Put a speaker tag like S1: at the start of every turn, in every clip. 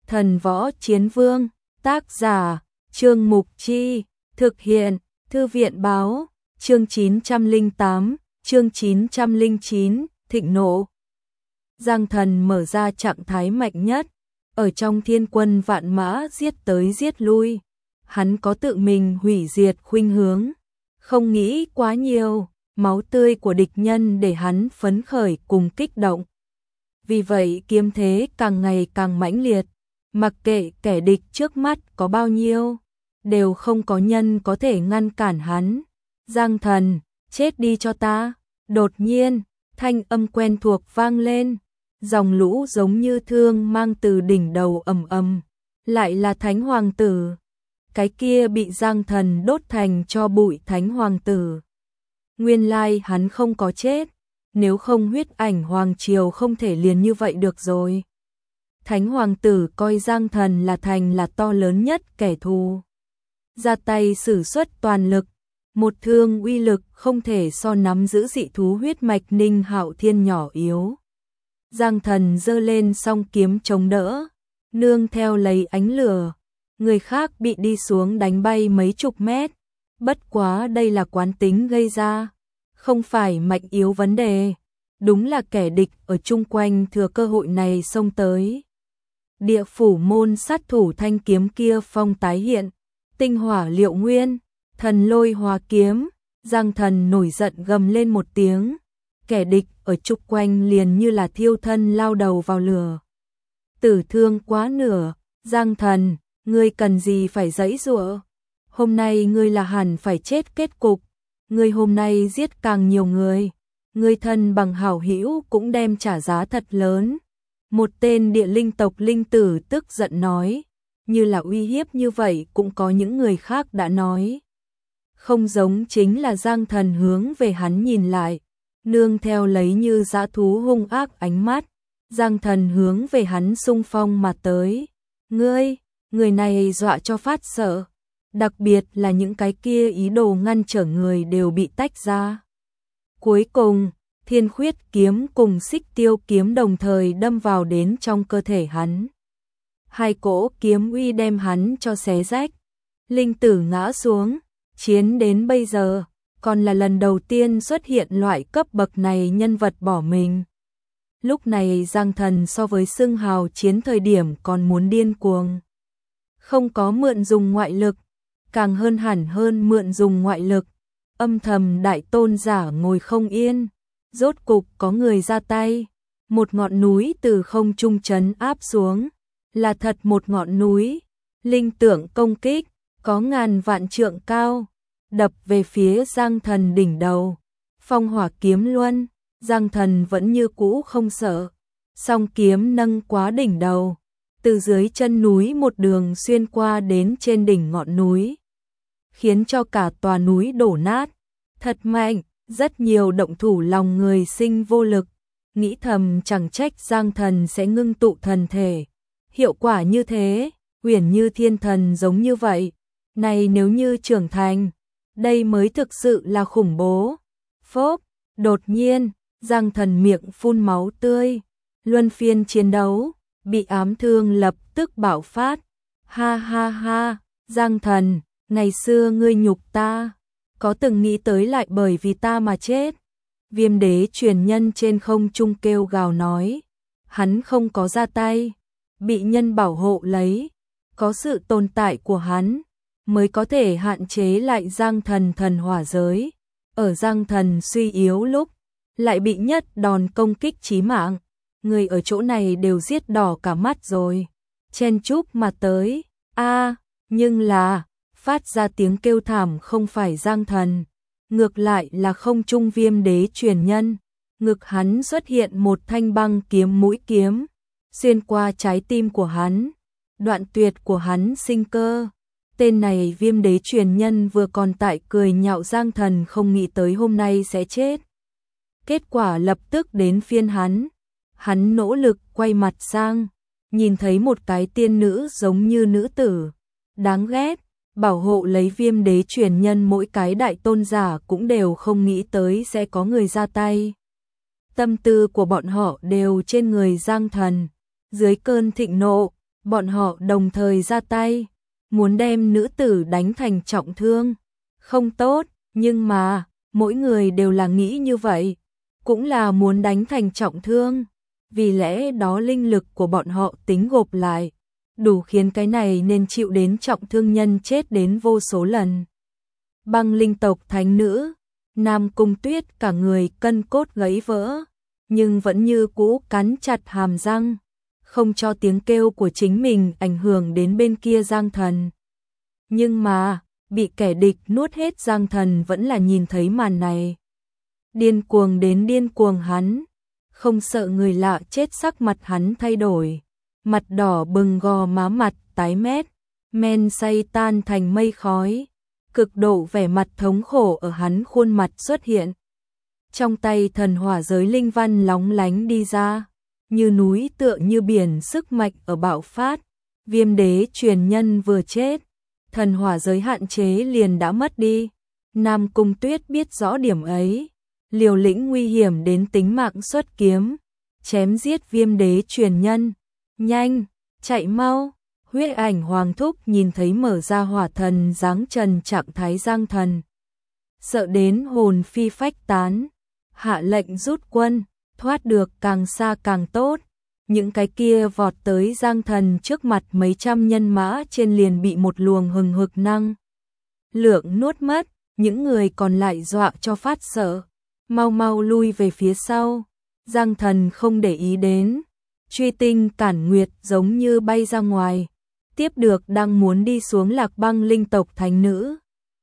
S1: Thần Võ Chiến Vương, tác giả, Trương Mục Chi, thực hiện, Thư viện Báo, chương 908, chương 909, thịnh nộ. Giang Thần mở ra trạng thái mạnh nhất, ở trong thiên quân vạn mã giết tới giết lui. Hắn có tự mình hủy diệt khuynh hướng, không nghĩ quá nhiều, máu tươi của địch nhân để hắn phấn khởi cùng kích động. Vì vậy kiếm thế càng ngày càng mãnh liệt, mặc kệ kẻ địch trước mắt có bao nhiêu, đều không có nhân có thể ngăn cản hắn. Giang Thần, chết đi cho ta. Đột nhiên, thanh âm quen thuộc vang lên, dòng lũ giống như thương mang từ đỉnh đầu ầm ầm, lại là Thánh Hoàng tử. Cái kia bị Giang Thần đốt thành cho bụi Thánh Hoàng tử. Nguyên lai hắn không có chết, nếu không huyết ảnh Hoàng Triều không thể liền như vậy được rồi. Thánh Hoàng tử coi Giang Thần là thành là to lớn nhất kẻ thù. Ra tay sử xuất toàn lực, một thương uy lực không thể so nắm giữ dị thú huyết mạch Ninh Hạo Thiên nhỏ yếu. Giang Thần giơ lên song kiếm chống đỡ, nương theo lấy ánh lửa, người khác bị đi xuống đánh bay mấy chục mét. Bất quá đây là quán tính gây ra, không phải mạnh yếu vấn đề. Đúng là kẻ địch ở chung quanh thừa cơ hội này xông tới. Địa phủ môn sát thủ thanh kiếm kia phong tái hiện, tinh hỏa liệu nguyên, thần lôi hóa kiếm. Giang Thần nổi giận gầm lên một tiếng, kẻ địch ở chung quanh liền như là thiêu thân lao đầu vào lửa. Tử thương quá nửa, Giang Thần, ngươi cần gì phải giãy giụa? Hôm nay ngươi là hẳn phải chết kết cục. Ngươi hôm nay giết càng nhiều người, ngươi thân bằng hảo hữu cũng đem trả giá thật lớn. Một tên địa linh tộc linh tử tức giận nói, như là uy hiếp như vậy cũng có những người khác đã nói. Không giống chính là Giang Thần hướng về hắn nhìn lại, nương theo lấy như dã thú hung ác ánh mắt. Giang Thần hướng về hắn xung phong mà tới. Người này dọa cho phát sợ. Đặc biệt là những cái kia ý đồ ngăn trở người đều bị tách ra. Cuối cùng, Thiên Khuyết kiếm cùng Xích Tiêu kiếm đồng thời đâm vào đến trong cơ thể hắn. Hai cỗ kiếm uy đem hắn cho xé rách. Linh tử ngã xuống, chiến đến bây giờ, còn là lần đầu tiên xuất hiện loại cấp bậc này nhân vật bỏ mình. Lúc này Giang Thần so với xưng hào chiến thời điểm còn muốn điên cuồng. Không có mượn dùng ngoại lực, càng hơn hẳn hơn mượn dùng ngoại lực. Âm thầm đại tôn giả ngồi không yên, rốt cục có người ra tay. Một ngọn núi từ không trung trấn áp xuống, là thật một ngọn núi. Linh tượng công kích, có ngàn vạn trượng cao, đập về phía Giang Thần đỉnh đầu. Phong hỏa kiếm luân, Giang Thần vẫn như cũ không sợ. Song kiếm nâng quá đỉnh đầu, từ dưới chân núi một đường xuyên qua đến trên đỉnh ngọn núi, khiến cho cả tòa núi đổ nát. Thật mạnh, rất nhiều động thủ lòng người sinh vô lực, nghĩ thầm chẳng trách Giang Thần sẽ ngưng tụ thần thể. Hiệu quả như thế, uyển như thiên thần giống như vậy, này nếu như trưởng thành, đây mới thực sự là khủng bố. Phốp, đột nhiên, Giang Thần miệng phun máu tươi, luân phiên chiến đấu, bị ám thương lập tức bạo phát. Ha ha ha, Giang Thần, ngày xưa ngươi nhục ta, có từng nghĩ tới lại bởi vì ta mà chết? Viêm đế truyền nhân trên không trung kêu gào nói, hắn không có ra tay, bị nhân bảo hộ lấy, có sự tồn tại của hắn mới có thể hạn chế lại Giang Thần thần hỏa giới. Ở Giang Thần suy yếu lúc, lại bị nhất đòn công kích chí mạng. Người ở chỗ này đều giết đỏ cả mắt rồi, chen chúc mà tới. Nhưng là phát ra tiếng kêu thảm không phải Giang Thần, ngược lại là không trung viêm đế truyền nhân. Ngực hắn xuất hiện một thanh băng kiếm mũi kiếm, xuyên qua trái tim của hắn, đoạn tuyệt của hắn sinh cơ. Tên này viêm đế truyền nhân vừa còn tại cười nhạo Giang Thần không nghĩ tới hôm nay sẽ chết. Kết quả lập tức đến phiên hắn. Hắn nỗ lực quay mặt sang, nhìn thấy một cái tiên nữ giống như nữ tử, đáng ghét, bảo hộ lấy viêm đế truyền nhân. Mỗi cái đại tôn giả cũng đều không nghĩ tới sẽ có người ra tay. Tâm tư của bọn họ đều trên người Giang Thần. Dưới cơn thịnh nộ, Bọn họ đồng thời ra tay, muốn đem nữ tử đánh thành trọng thương. Không tốt, nhưng mà, mỗi người đều là nghĩ như vậy, cũng là muốn đánh thành trọng thương. Vì lẽ đó linh lực của bọn họ tính gộp lại, đủ khiến cái này nên chịu đến trọng thương nhân chết đến vô số lần. Băng linh tộc thánh nữ, Nam Cung Tuyết cả người cân cốt gãy vỡ, nhưng vẫn như cũ cắn chặt hàm răng, không cho tiếng kêu của chính mình ảnh hưởng đến bên kia Giang Thần. Nhưng mà, bị kẻ địch nuốt hết Giang Thần vẫn là nhìn thấy màn này. Điên cuồng đến điên cuồng hắn, không sợ người lạ chết, sắc mặt hắn thay đổi, mặt đỏ bừng, gò má mặt tái mét, men say tan thành mây khói, cực độ vẻ mặt thống khổ ở hắn khuôn mặt xuất hiện. Trong tay thần hỏa giới linh văn lóng lánh đi ra, như núi tựa như biển, sức mạnh ở bạo phát. Viêm đế truyền nhân vừa chết, thần hỏa giới hạn chế liền đã mất đi. Nam Cung Tuyết biết rõ điểm ấy, liều lĩnh nguy hiểm đến tính mạng xuất kiếm, chém giết viêm đế truyền nhân. Nhanh, chạy mau! Huyết ảnh hoàng thúc nhìn thấy mở ra hỏa thần giáng trần trạng thái Giang Thần, sợ đến hồn phi phách tán, hạ lệnh rút quân, thoát được càng xa càng tốt. Những cái kia vọt tới Giang Thần trước mặt mấy trăm nhân mã trên liền bị một luồng hừng hực năng lượng nuốt mất, những người còn lại dọa cho phát sợ, mau mau lui về phía sau. Giang Thần không để ý đến, truy tinh cản nguyệt giống như bay ra ngoài, tiếp được đang muốn đi xuống Lạc Băng linh tộc thánh nữ.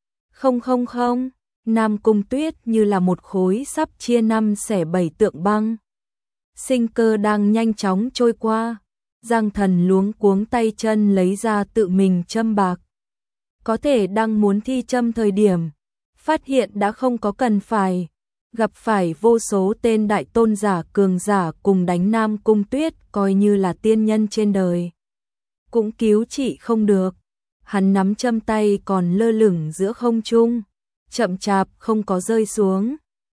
S1: Không, Nam Cung Tuyết như là một khối sắp chia năm xẻ bảy tượng băng. Sinh cơ đang nhanh chóng trôi qua, Giang Thần luống cuống tay chân lấy ra tự mình châm bạc. Có thể đang muốn thi châm thời điểm, phát hiện đã không có cần phải, gặp phải vô số tên đại tôn giả cường giả cùng đánh Nam Cung Tuyết coi như là tiên nhân trên đời, cũng cứu trị không được. Hắn nắm châm tay còn lơ lửng giữa không trung, chậm chạp không có rơi xuống.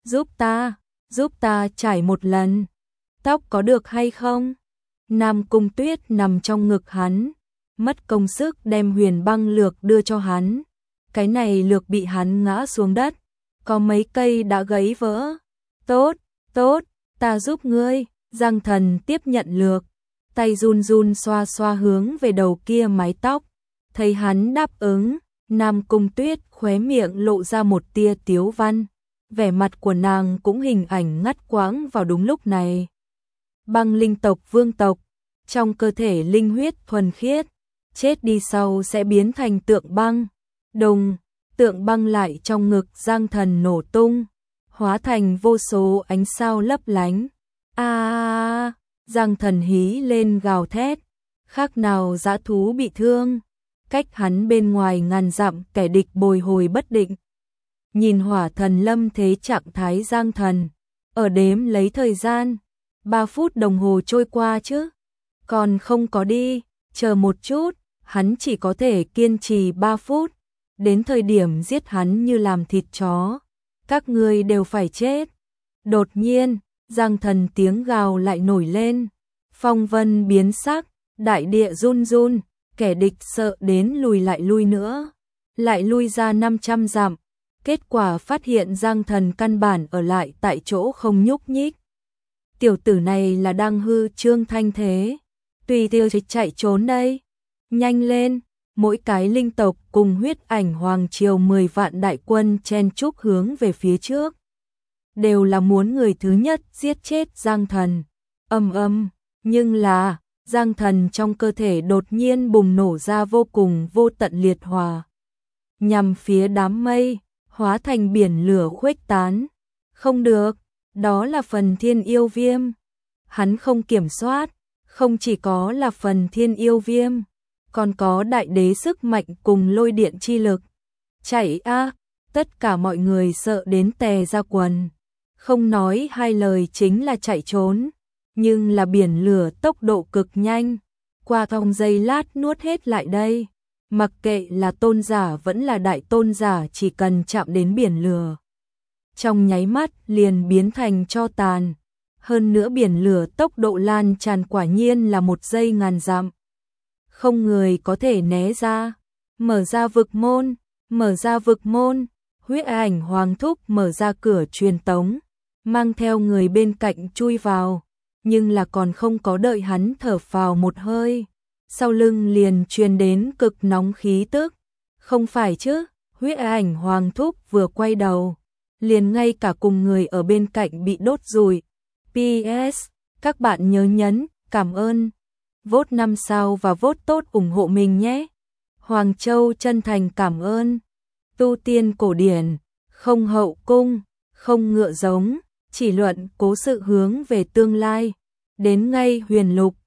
S1: Giúp ta trải một lần, tóc có được hay không? Nam Cung Tuyết nằm trong ngực hắn, mất công sức đem huyền băng lược đưa cho hắn. Cái này lược bị hắn ngã xuống đất, có mấy cây đã gãy vỡ. Tốt, ta giúp ngươi. Giang Thần tiếp nhận lược, tay run run xoa xoa hướng về đầu kia mái tóc. Thấy hắn đáp ứng, Nam Cung Tuyết khóe miệng lộ ra một tia tiếu văn, vẻ mặt của nàng cũng hình ảnh ngắt quãng vào đúng lúc này. Băng linh tộc vương tộc, trong cơ thể linh huyết thuần khiết, chết đi sau sẽ biến thành tượng băng. Đùng, tượng băng lại trong ngực Giang Thần nổ tung, hóa thành vô số ánh sao lấp lánh. Giang Thần hí lên gào thét, khác nào dã thú bị thương. Cách hắn bên ngoài ngàn dặm kẻ địch bồi hồi bất định. Nhìn hỏa thần lâm thế trạng thái Giang Thần, ở đếm lấy thời gian, 3 phút đồng hồ trôi qua chứ, còn không có đi, chờ một chút, hắn chỉ có thể kiên trì 3 phút, đến thời điểm giết hắn như làm thịt chó, các ngươi đều phải chết. Đột nhiên, Giang Thần tiếng gào lại nổi lên, phong vân biến sắc, đại địa run run, kẻ địch sợ đến lùi lại lui nữa, lại lui ra 500 dặm, kết quả phát hiện Giang Thần căn bản ở lại tại chỗ không nhúc nhích. Tiểu tử này là đang hư trương thanh thế, tùy tiêu chạy trốn đây, nhanh lên. Mỗi cái linh tộc cùng huyết ảnh hoàng triều 10 vạn đại quân chen chúc hướng về phía trước, đều là muốn người thứ nhất giết chết Giang Thần. Nhưng là Giang Thần trong cơ thể đột nhiên bùng nổ ra vô cùng vô tận liệt hỏa, nhằm phía đám mây, hóa thành biển lửa khuếch tán. Không được, đó là phần thiên yêu viêm. Hắn không kiểm soát, không chỉ có là phần thiên yêu viêm, còn có đại đế sức mạnh cùng lôi điện chi lực. Chạy a! Tất cả mọi người sợ đến tè ra quần, không nói hai lời chính là chạy trốn. Nhưng là biển lửa tốc độ cực nhanh, qua trong giây lát nuốt hết lại đây. Mặc kệ là tôn giả vẫn là đại tôn giả, chỉ cần chạm đến biển lửa, trong nháy mắt liền biến thành tro tàn. Hơn nữa biển lửa tốc độ lan tràn quả nhiên là 1 giây ngàn dặm. không người có thể né ra. Mở ra vực môn, mở ra vực môn, Huyết Ảnh Hoàng thúc mở ra cửa truyền tống, mang theo người bên cạnh chui vào, nhưng là còn không có đợi hắn thở phào một hơi, sau lưng liền truyền đến cực nóng khí tức. Không phải chứ? Huyết Ảnh Hoàng thúc vừa quay đầu, liền ngay cả cùng người ở bên cạnh bị đốt rùi. PS, các bạn nhớ nhấn cảm ơn, vote 5 sao và vote tốt ủng hộ mình nhé. Hoàng Châu chân thành cảm ơn. Tu tiên cổ điển, không hậu cung, không ngựa giống, chỉ luận cố sự hướng về tương lai. Đến ngay huyền lục,